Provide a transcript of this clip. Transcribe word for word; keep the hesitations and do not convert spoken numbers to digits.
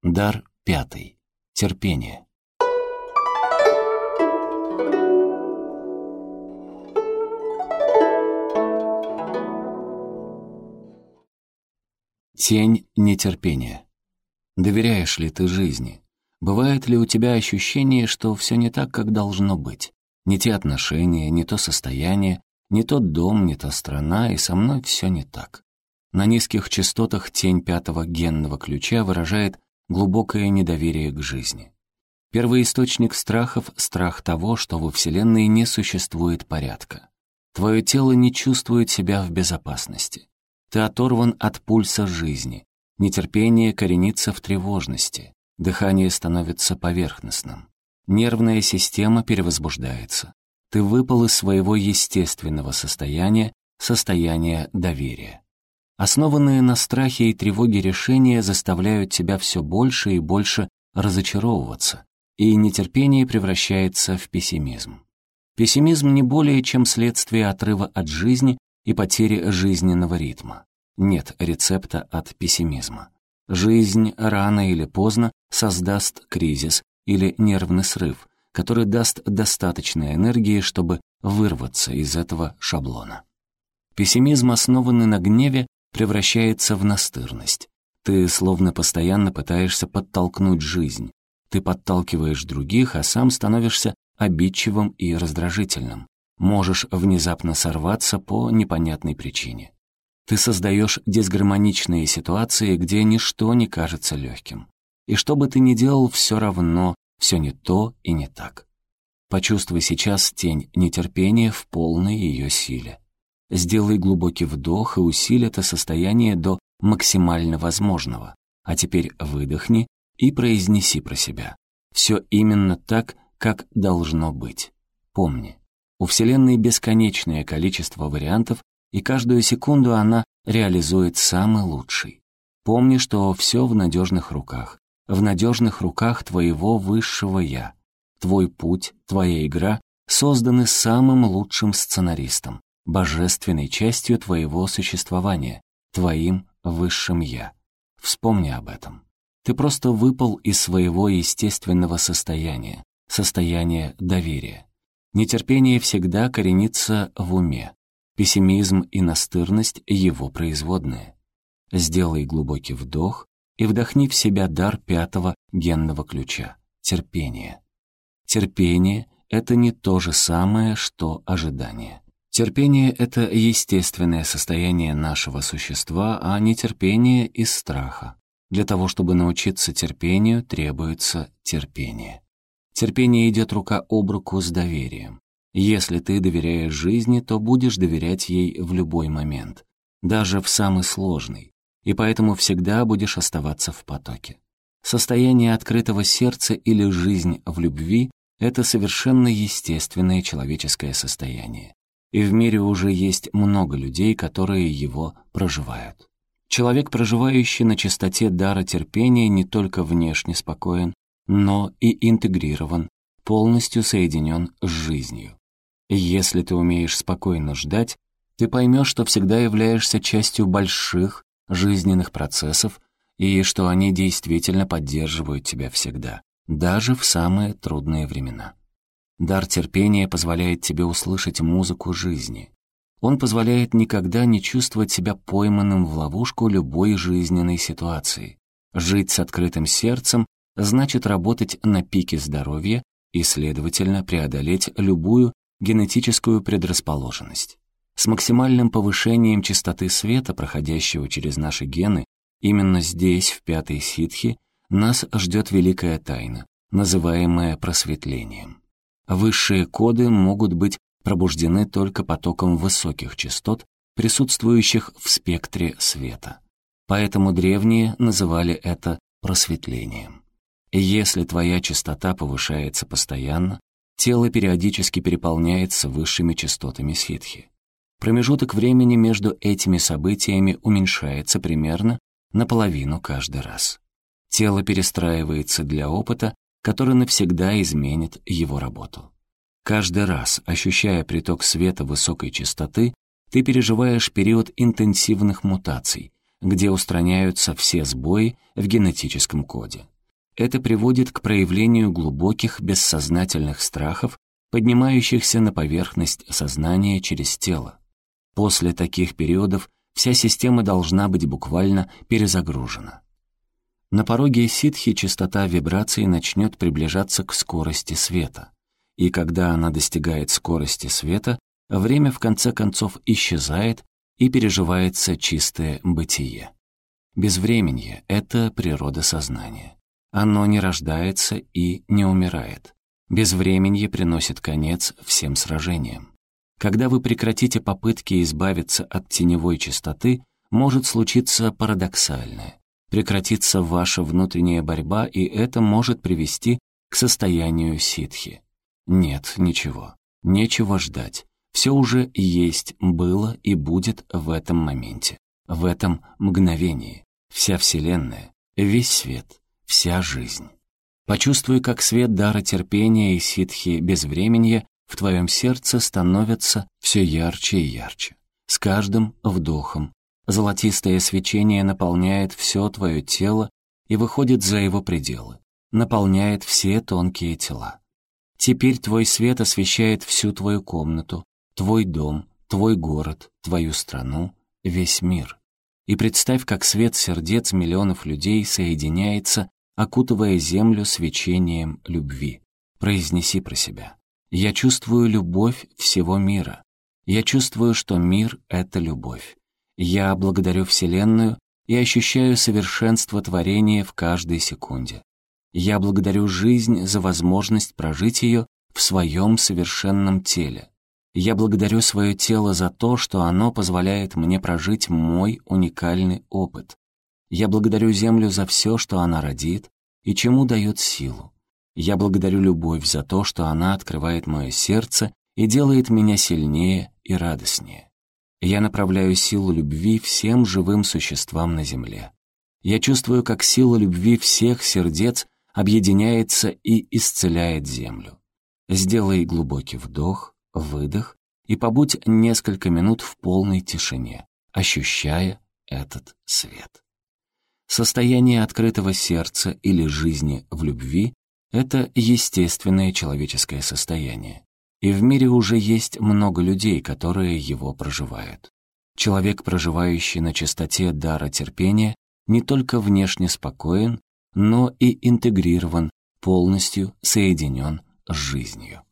Дар пятый. Терпение. Тень нетерпения. Доверяешь ли ты жизни? Бывает ли у тебя ощущение, что все не так, как должно быть? Не те отношения, не то состояние, не тот дом, не та страна, и со мной все не так. На низких частотах тень пятого генного ключа выражает глубокое недоверие к жизни. Первоисточник страхов — страх того, что во Вселенной не существует порядка. Твое тело не чувствует себя в безопасности. Ты оторван от пульса жизни. Нетерпение коренится в тревожности. Дыхание становится поверхностным. Нервная система перевозбуждается. Ты выпал из своего естественного состояния, состояния доверия. Основанные на страхе и тревоге решения заставляют тебя все больше и больше разочаровываться, и нетерпение превращается в пессимизм. Пессимизм не более чем следствие отрыва от жизни и потери жизненного ритма. Нет рецепта от пессимизма. Жизнь рано или поздно создаст кризис или нервный срыв, который даст достаточно энергии, чтобы вырваться из этого шаблона. Пессимизм, основанный на гневе, превращается в настырность. Ты словно постоянно пытаешься подтолкнуть жизнь. Ты подталкиваешь других, а сам становишься обидчивым и раздражительным. Можешь внезапно сорваться по непонятной причине. Ты создаешь дисгармоничные ситуации, где ничто не кажется легким. И что бы ты ни делал, все равно, все не то и не так. Почувствуй сейчас тень нетерпения в полной ее силе. Сделай глубокий вдох и усиль это состояние до максимально возможного. А теперь выдохни и произнеси про себя. Все именно так, как должно быть. Помни, у Вселенной бесконечное количество вариантов, и каждую секунду она реализует самый лучший. Помни, что все в надежных руках. В надежных руках твоего высшего «Я». Твой путь, твоя игра созданы самым лучшим сценаристом, божественной частью твоего существования, твоим высшим «Я». Вспомни об этом. Ты просто выпал из своего естественного состояния, состояния доверия. Нетерпение всегда коренится в уме. Пессимизм и настырность — его производные. Сделай глубокий вдох и вдохни в себя дар пятого генного ключа — терпение. Терпение — это не то же самое, что ожидание. Терпение — это естественное состояние нашего существа, а не терпение из страха. Для того, чтобы научиться терпению, требуется терпение. Терпение идет рука об руку с доверием. Если ты доверяешь жизни, то будешь доверять ей в любой момент, даже в самый сложный, и поэтому всегда будешь оставаться в потоке. Состояние открытого сердца или жизнь в любви — это совершенно естественное человеческое состояние. И в мире уже есть много людей, которые его проживают. Человек, проживающий на чистоте дара терпения, не только внешне спокоен, но и интегрирован, полностью соединен с жизнью. И если ты умеешь спокойно ждать, ты поймешь, что всегда являешься частью больших жизненных процессов и что они действительно поддерживают тебя всегда, даже в самые трудные времена. Дар терпения позволяет тебе услышать музыку жизни. Он позволяет никогда не чувствовать себя пойманным в ловушку любой жизненной ситуации. Жить с открытым сердцем значит работать на пике здоровья и, следовательно, преодолеть любую генетическую предрасположенность. С максимальным повышением частоты света, проходящего через наши гены, именно здесь, в пятой ситхи, нас ждет великая тайна, называемая просветлением. Высшие коды могут быть пробуждены только потоком высоких частот, присутствующих в спектре света. Поэтому древние называли это просветлением. И если твоя частота повышается постоянно, тело периодически переполняется высшими частотами ситхи. Промежуток времени между этими событиями уменьшается примерно наполовину каждый раз. Тело перестраивается для опыта, который навсегда изменит его работу. Каждый раз, ощущая приток света высокой частоты, ты переживаешь период интенсивных мутаций, где устраняются все сбои в генетическом коде. это приводит к проявлению глубоких бессознательных страхов, поднимающихся на поверхность сознания через тело. После таких периодов вся система должна быть буквально перезагружена. На пороге ситхи частота вибраций начнет приближаться к скорости света. И когда она достигает скорости света, время в конце концов исчезает и переживается чистое бытие. Безвременье — это природа сознания. Оно не рождается и не умирает. Безвременье приносит конец всем сражениям. Когда вы прекратите попытки избавиться от теневой чистоты, может случиться парадоксальное. Прекратится ваша внутренняя борьба, и это может привести к состоянию ситхи. Нет, ничего. Нечего ждать. Все уже есть, было и будет в этом моменте, в этом мгновении. Вся Вселенная, весь свет, вся жизнь. Почувствуй, как свет дара терпения и ситхи безвременья в твоем сердце становится все ярче и ярче. С каждым вдохом золотистое свечение наполняет все твое тело и выходит за его пределы, наполняет все тонкие тела. Теперь твой свет освещает всю твою комнату, твой дом, твой город, твою страну, весь мир. И представь, как свет сердец миллионов людей соединяется, окутывая землю свечением любви. Произнеси про себя: «Я чувствую любовь всего мира. Я чувствую, что мир — это любовь. Я благодарю Вселенную и ощущаю совершенство творения в каждой секунде. Я благодарю жизнь за возможность прожить ее в своем совершенном теле. Я благодарю свое тело за то, что оно позволяет мне прожить мой уникальный опыт. Я благодарю Землю за все, что она родит и чему дает силу. Я благодарю любовь за то, что она открывает мое сердце и делает меня сильнее и радостнее. Я направляю силу любви всем живым существам на Земле. Я чувствую, как сила любви всех сердец объединяется и исцеляет Землю. Сделай глубокий вдох, выдох и побудь несколько минут в полной тишине, ощущая этот свет. Состояние открытого сердца или жизни в любви — это естественное человеческое состояние. И в мире уже есть много людей, которые его проживают. Человек, проживающий на чистоте дара терпения, не только внешне спокоен, но и интегрирован, полностью соединен с жизнью.